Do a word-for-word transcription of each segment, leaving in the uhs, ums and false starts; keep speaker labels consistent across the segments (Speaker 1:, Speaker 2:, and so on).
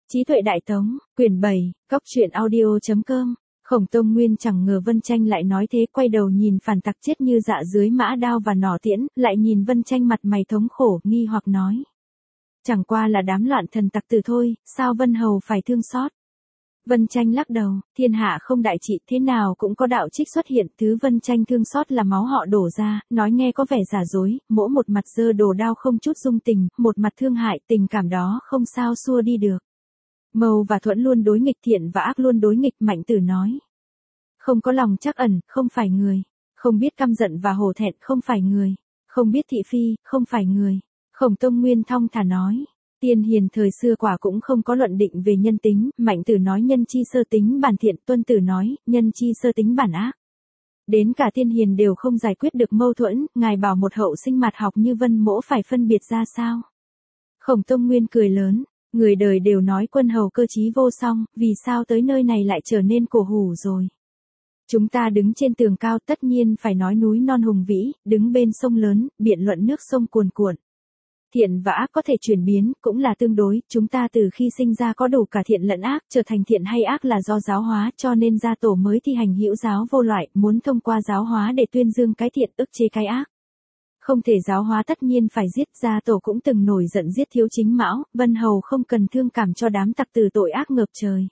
Speaker 1: Trí tuệ Đại Tống, quyển bảy, góc truyện audio chấm com. Khổng Tông Nguyên chẳng ngờ Vân Tranh lại nói thế, quay đầu nhìn phản tặc chết như dạ dưới mã đao và nỏ tiễn, lại nhìn Vân Tranh mặt mày thống khổ, nghi hoặc nói. Chẳng qua là đám loạn thần tặc tử thôi, sao Vân Hầu phải thương xót? Vân Tranh lắc đầu, thiên hạ không đại trị, thế nào cũng có đạo trích xuất hiện, thứ Vân Tranh thương xót là máu họ đổ ra, nói nghe có vẻ giả dối, mỗi một mặt giơ đồ đao không chút dung tình, một mặt thương hại, tình cảm đó không sao xua đi được. Mâu và Thuẫn luôn đối nghịch, thiện và ác luôn đối nghịch, Mạnh Tử nói. Không có lòng trắc ẩn, không phải người. Không biết căm giận và hổ thẹn, không phải người. Không biết thị phi, không phải người. Khổng Tông Nguyên thong thả nói. Tiên hiền thời xưa quả cũng không có luận định về nhân tính, Mạnh Tử nói nhân chi sơ tính bản thiện, Tuân Tử nói, nhân chi sơ tính bản ác. Đến cả tiên hiền đều không giải quyết được mâu thuẫn, ngài bảo một hậu sinh mạt học như Vân Mỗ phải phân biệt ra sao? Khổng Tông Nguyên cười lớn. Người đời đều nói quân hầu cơ trí vô song, vì sao tới nơi này lại trở nên cổ hủ rồi? Chúng ta đứng trên tường cao tất nhiên phải nói núi non hùng vĩ, đứng bên sông lớn, biện luận nước sông cuồn cuộn. Thiện và ác có thể chuyển biến, cũng là tương đối, chúng ta từ khi sinh ra có đủ cả thiện lẫn ác, trở thành thiện hay ác là do giáo hóa, cho nên gia tổ mới thi hành hữu giáo vô loại, muốn thông qua giáo hóa để tuyên dương cái thiện, ức chế cái ác. Không thể giáo hóa tất nhiên phải giết, gia tổ cũng từng nổi giận giết Thiếu Chính Mão, Vân Hầu không cần thương cảm cho đám tặc tử tội ác ngập trời.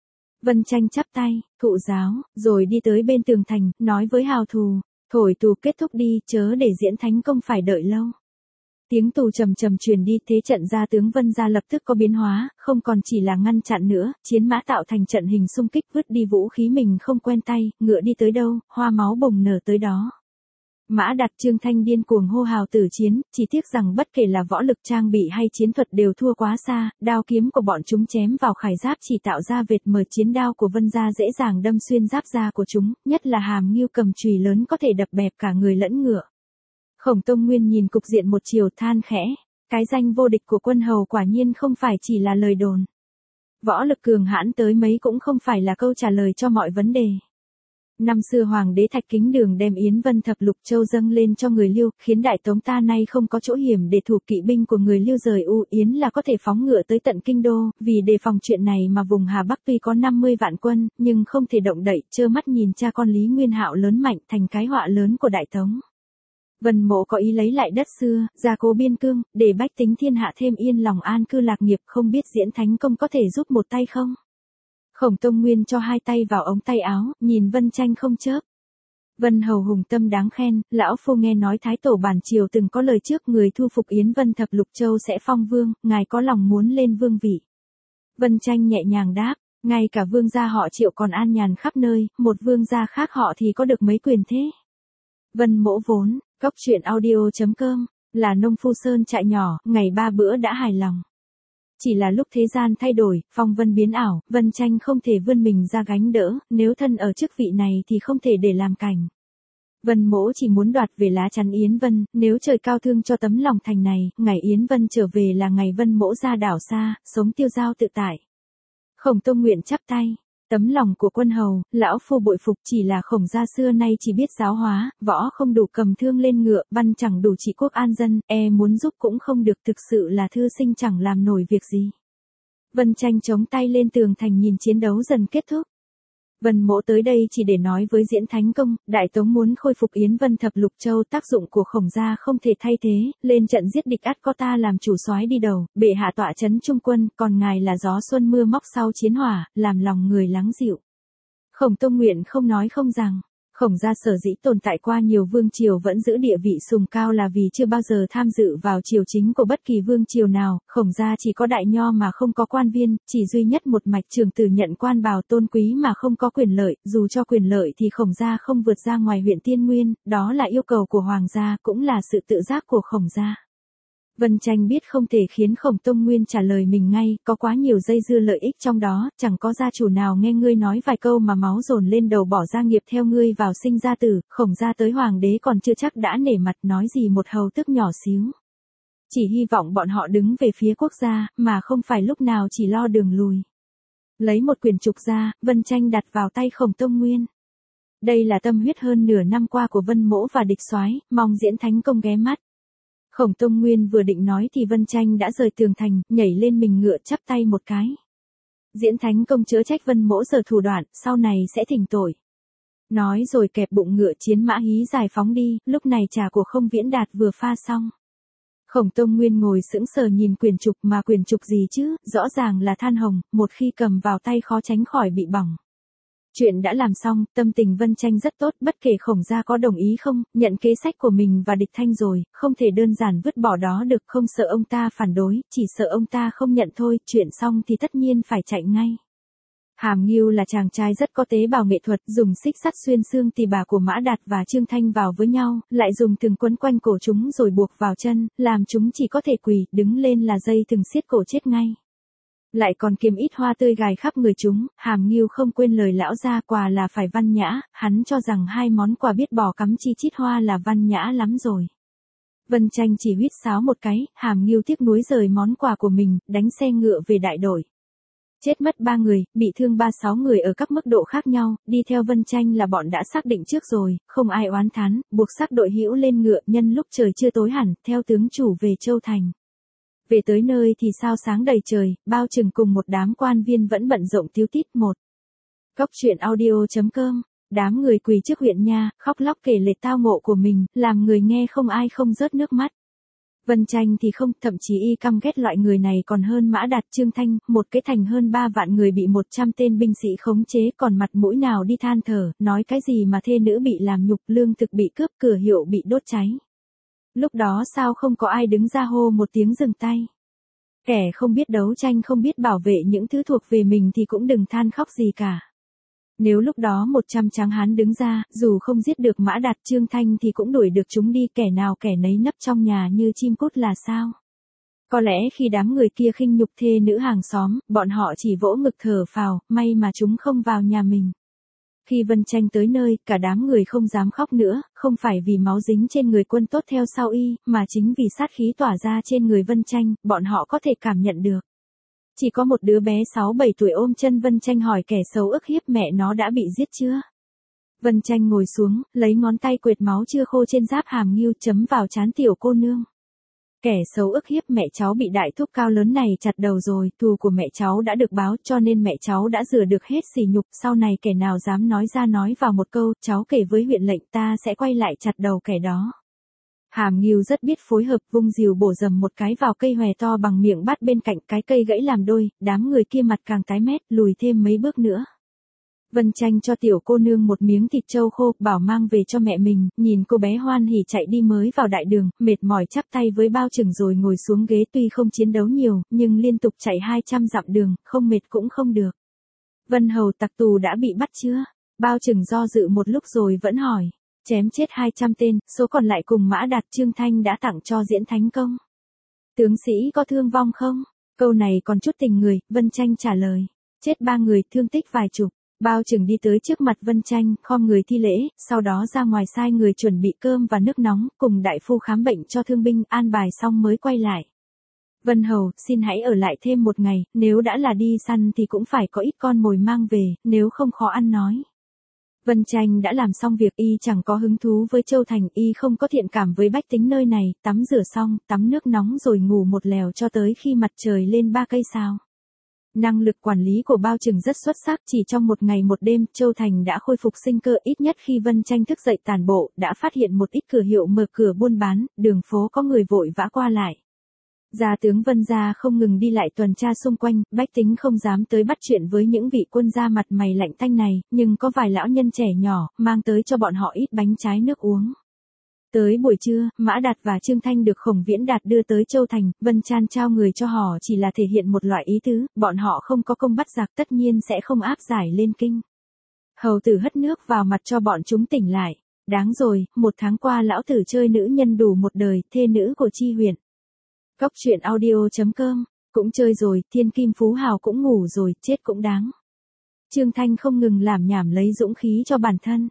Speaker 1: Vân Tranh chắp tay, thụ giáo, rồi đi tới bên tường thành, nói với hào thù, thổi tù kết thúc đi, chớ để diễn thánh công phải đợi lâu. Tiếng tù trầm trầm truyền đi, thế trận gia tướng Vân gia lập tức có biến hóa, không còn chỉ là ngăn chặn nữa, chiến mã tạo thành trận hình xung kích, vứt đi vũ khí mình không quen tay, ngựa đi tới đâu, hoa máu bùng nở tới đó. Mã Đặt Trương Thanh điên cuồng hô hào tử chiến, chỉ tiếc rằng bất kể là võ lực trang bị hay chiến thuật đều thua quá xa, đao kiếm của bọn chúng chém vào khải giáp chỉ tạo ra vệt mờ, chiến đao của Vân gia dễ dàng đâm xuyên giáp da của chúng, nhất là hàm ngưu cầm chùy lớn có thể đập bẹp cả người lẫn ngựa. Khổng Tông Nguyên nhìn cục diện một chiều than khẽ, cái danh vô địch của quân hầu quả nhiên không phải chỉ là lời đồn. Võ lực cường hãn tới mấy cũng không phải là câu trả lời cho mọi vấn đề. Năm xưa Hoàng đế Thạch Kính Đường đem Yến Vân Thập Lục Châu dâng lên cho người Liêu, khiến Đại Tống ta nay không có chỗ hiểm để thủ kỵ binh của người Liêu rời U Yến là có thể phóng ngựa tới tận kinh đô, vì đề phòng chuyện này mà vùng Hà Bắc tuy có năm mươi vạn quân, nhưng không thể động đậy, trơ mắt nhìn cha con Lý Nguyên Hạo lớn mạnh thành cái họa lớn của Đại Tống. Vân Mộ có ý lấy lại đất xưa, gia cố biên cương, để bách tính thiên hạ thêm yên lòng an cư lạc nghiệp, không biết diễn thánh công có thể giúp một tay không? Khổng Tông Nguyên cho hai tay vào ống tay áo, nhìn Vân Tranh không chớp. Vân Hầu hùng tâm đáng khen, lão phu nghe nói Thái Tổ bản triều từng có lời trước người thu phục Yến Vân Thập Lục Châu sẽ phong vương, ngài có lòng muốn lên vương vị. Vân Tranh nhẹ nhàng đáp, ngay cả vương gia họ Triệu còn an nhàn khắp nơi, một vương gia khác họ thì có được mấy quyền thế. Vân Mỗ vốn, góc truyện audio chấm com, là nông phu sơn trại nhỏ, ngày ba bữa đã hài lòng. Chỉ là lúc thế gian thay đổi, phong vân biến ảo, Vân Tranh không thể vươn mình ra gánh đỡ, nếu thân ở chức vị này thì không thể để làm cảnh. Vân Mỗ chỉ muốn đoạt về lá chắn Yến Vân, nếu trời cao thương cho tấm lòng thành này, ngày Yến Vân trở về là ngày Vân Mỗ ra đảo xa, sống tiêu dao tự tại. Khổng Tông Nguyện chắp tay. Tấm lòng của quân hầu, lão phu bội phục, chỉ là Khổng gia xưa nay chỉ biết giáo hóa, võ không đủ cầm thương lên ngựa, văn chẳng đủ trị quốc an dân, e muốn giúp cũng không được, thực sự là thư sinh chẳng làm nổi việc gì. Vân Tranh chống tay lên tường thành nhìn chiến đấu dần kết thúc. Vân Mỗ tới đây chỉ để nói với diễn thánh công, Đại Tống muốn khôi phục Yến Vân Thập Lục Châu, tác dụng của Khổng gia không thể thay thế, lên trận giết địch ắt có ta làm chủ soái đi đầu, bệ hạ tọa trấn trung quân, còn ngài là gió xuân mưa móc sau chiến hỏa, làm lòng người lắng dịu. Khổng Tông Nguyện không nói không rằng, Khổng gia sở dĩ tồn tại qua nhiều vương triều vẫn giữ địa vị sùng cao là vì chưa bao giờ tham dự vào triều chính của bất kỳ vương triều nào, Khổng gia chỉ có đại nho mà không có quan viên, chỉ duy nhất một mạch trưởng tử nhận quan bào tôn quý mà không có quyền lợi, dù cho quyền lợi thì Khổng gia không vượt ra ngoài huyện Tiên Nguyên, đó là yêu cầu của hoàng gia, cũng là sự tự giác của Khổng gia. Vân Tranh biết không thể khiến Khổng Tông Nguyên trả lời mình ngay, có quá nhiều dây dưa lợi ích trong đó, chẳng có gia chủ nào nghe ngươi nói vài câu mà máu dồn lên đầu bỏ gia nghiệp theo ngươi vào sinh ra tử, Khổng gia tới hoàng đế còn chưa chắc đã nể mặt, nói gì một hầu tước nhỏ xíu. Chỉ hy vọng bọn họ đứng về phía quốc gia, mà không phải lúc nào chỉ lo đường lùi. Lấy một quyển trục ra, Vân Tranh đặt vào tay Khổng Tông Nguyên. Đây là tâm huyết hơn nửa năm qua của Vân Mỗ và địch soái, mong diễn thánh công ghé mắt. Khổng Tông Nguyên vừa định nói thì Vân Tranh đã rời tường thành, nhảy lên mình ngựa chắp tay một cái. Diễn Thánh Công chớ trách Vân Mỗ giờ thủ đoạn, sau này sẽ thỉnh tội. Nói rồi kẹp bụng ngựa chiến mã hí giải phóng đi, lúc này trà của Không Viễn Đạt vừa pha xong. Khổng Tông Nguyên ngồi sững sờ nhìn quyển trục, mà quyển trục gì chứ, rõ ràng là than hồng, một khi cầm vào tay khó tránh khỏi bị bỏng. Chuyện đã làm xong, tâm tình Vân Tranh rất tốt, bất kể Khổng gia có đồng ý không, nhận kế sách của mình và địch thanh rồi, không thể đơn giản vứt bỏ đó được, không sợ ông ta phản đối, chỉ sợ ông ta không nhận thôi, chuyện xong thì tất nhiên phải chạy ngay. Hàm Ngưu là chàng trai rất có tế bào nghệ thuật, dùng xích sắt xuyên xương tỳ bà của Mã Đạt và Trương Thanh vào với nhau, lại dùng thừng quấn quanh cổ chúng rồi buộc vào chân, làm chúng chỉ có thể quỳ, đứng lên là dây thừng siết cổ chết ngay. Lại còn kiếm ít hoa tươi gài khắp người chúng, Hàm Ngưu không quên lời lão gia, quà là phải văn nhã, hắn cho rằng hai món quà biết bỏ cắm chi chít hoa là văn nhã lắm rồi. Vân Tranh chỉ huýt sáo một cái, Hàm Ngưu tiếc nuối rời món quà của mình, đánh xe ngựa về đại đội. Chết mất ba người, bị thương ba sáu người ở các mức độ khác nhau, đi theo Vân Tranh là bọn đã xác định trước rồi, không ai oán thán, buộc xác đội hữu lên ngựa, nhân lúc trời chưa tối hẳn, theo tướng chủ về Châu Thành. Về tới nơi thì sao sáng đầy trời, bao trừng cùng một đám quan viên vẫn bận rộn tíu tít một. Cóc truyện audio chấm com, đám người quỳ trước huyện nha, khóc lóc kể lể tao ngộ của mình, làm người nghe không ai không rớt nước mắt. Vân Tranh thì không, thậm chí y căm ghét loại người này còn hơn Mã Đạt Trương Thanh, một cái thành hơn ba vạn người bị một trăm tên binh sĩ khống chế, còn mặt mũi nào đi than thở, nói cái gì mà thê nữ bị làm nhục, lương thực bị cướp, cửa hiệu bị đốt cháy. Lúc đó sao không có ai đứng ra hô một tiếng dừng tay. Kẻ không biết đấu tranh, không biết bảo vệ những thứ thuộc về mình thì cũng đừng than khóc gì cả. Nếu lúc đó một trăm tráng hán đứng ra, dù không giết được Mã Đạt Trương Thanh thì cũng đuổi được chúng đi, kẻ nào kẻ nấy nấp trong nhà như chim cút là sao? Có lẽ khi đám người kia khinh nhục thê nữ hàng xóm, bọn họ chỉ vỗ ngực thở phào, may mà chúng không vào nhà mình. Khi Vân Tranh tới nơi, cả đám người không dám khóc nữa, không phải vì máu dính trên người quân tốt theo sau y, mà chính vì sát khí tỏa ra trên người Vân Tranh, bọn họ có thể cảm nhận được. Chỉ có một đứa bé sáu bảy tuổi ôm chân Vân Tranh hỏi kẻ xấu ức hiếp mẹ nó đã bị giết chưa? Vân Tranh ngồi xuống, lấy ngón tay quệt máu chưa khô trên giáp Hàm Ngưu chấm vào trán tiểu cô nương. Kẻ xấu ức hiếp mẹ cháu bị đại thúc cao lớn này chặt đầu rồi, thù của mẹ cháu đã được báo cho nên mẹ cháu đã rửa được hết sỉ nhục, sau này kẻ nào dám nói ra nói vào một câu, cháu kể với huyện lệnh ta sẽ quay lại chặt đầu kẻ đó. Hàm Ngưu rất biết phối hợp, vung rìu bổ dầm một cái vào cây hòe to bằng miệng bát bên cạnh, cái cây gãy làm đôi, đám người kia mặt càng tái mét, lùi thêm mấy bước nữa. Vân Tranh cho tiểu cô nương một miếng thịt trâu khô, bảo mang về cho mẹ mình, nhìn cô bé hoan hỉ chạy đi mới vào đại đường, mệt mỏi chắp tay với bao trừng rồi ngồi xuống ghế, tuy không chiến đấu nhiều, nhưng liên tục chạy hai trăm dặm đường, không mệt cũng không được. Vân Hầu tặc tù đã bị bắt chưa? Bao trừng do dự một lúc rồi vẫn hỏi. Chém chết hai trăm tên, số còn lại cùng Mã Đạt Trương Thanh đã tặng cho Diễn Thánh Công. Tướng sĩ có thương vong không? Câu này còn chút tình người, Vân Tranh trả lời. Chết ba người, thương tích vài chục. Bao trừng đi tới trước mặt Vân Tranh, khom người thi lễ, sau đó ra ngoài sai người chuẩn bị cơm và nước nóng, cùng đại phu khám bệnh cho thương binh, an bài xong mới quay lại. Vân Hầu, xin hãy ở lại thêm một ngày, nếu đã là đi săn thì cũng phải có ít con mồi mang về, nếu không khó ăn nói. Vân Tranh đã làm xong việc, y chẳng có hứng thú với Châu Thành, y không có thiện cảm với bách tính nơi này, tắm rửa xong, tắm nước nóng rồi ngủ một lèo cho tới khi mặt trời lên ba cây sao. Năng lực quản lý của Bao Trừng rất xuất sắc, chỉ trong một ngày một đêm, Châu Thành đã khôi phục sinh cơ, ít nhất khi Vân Tranh thức dậy tản bộ, đã phát hiện một ít cửa hiệu mở cửa buôn bán, đường phố có người vội vã qua lại. Gia tướng Vân gia không ngừng đi lại tuần tra xung quanh, bách tính không dám tới bắt chuyện với những vị quân gia mặt mày lạnh tanh này, nhưng có vài lão nhân trẻ nhỏ, mang tới cho bọn họ ít bánh trái nước uống. Tới buổi trưa, Mã Đạt và Trương Thanh được Khổng Viễn Đạt đưa tới Châu Thành, Vân Chan trao người cho họ chỉ là thể hiện một loại ý tứ, bọn họ không có công bắt giặc tất nhiên sẽ không áp giải lên kinh. Hầu tử hất nước vào mặt cho bọn chúng tỉnh lại. Đáng rồi, một tháng qua lão tử chơi nữ nhân đủ một đời, thê nữ của Chi huyện. Cóc truyện audio chấm com, cũng chơi rồi, thiên kim phú hào cũng ngủ rồi, chết cũng đáng. Trương Thanh không ngừng làm nhảm lấy dũng khí cho bản thân.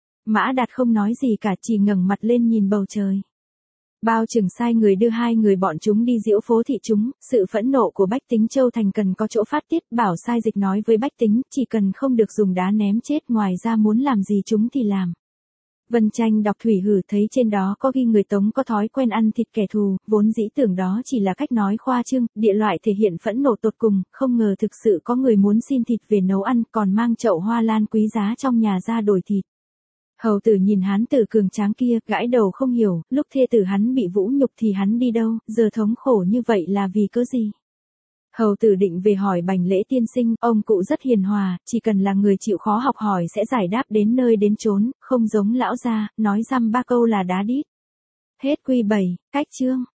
Speaker 1: Mã Đạt không nói gì cả, chỉ ngẩng mặt lên nhìn bầu trời. Bao Trừng sai người đưa hai người bọn chúng đi diễu phố thị chúng, sự phẫn nộ của bách tính Châu Thành cần có chỗ phát tiết, bảo sai dịch nói với bách tính, chỉ cần không được dùng đá ném chết, ngoài ra muốn làm gì chúng thì làm. Vân Tranh đọc thủy hử thấy trên đó có ghi người Tống có thói quen ăn thịt kẻ thù, vốn dĩ tưởng đó chỉ là cách nói khoa trương, địa loại thể hiện phẫn nộ tột cùng, không ngờ thực sự có người muốn xin thịt về nấu ăn, còn mang chậu hoa lan quý giá trong nhà ra đổi thịt. Hầu tử nhìn hán tử cường tráng kia, gãi đầu không hiểu, lúc thê tử hắn bị vũ nhục thì hắn đi đâu, giờ thống khổ như vậy là vì cớ gì? Hầu tử định về hỏi Bành Lễ tiên sinh, ông cụ rất hiền hòa, chỉ cần là người chịu khó học hỏi sẽ giải đáp đến nơi đến chốn, không giống lão gia, nói dăm ba câu là đá đít. Hết quy bảy, cách chương.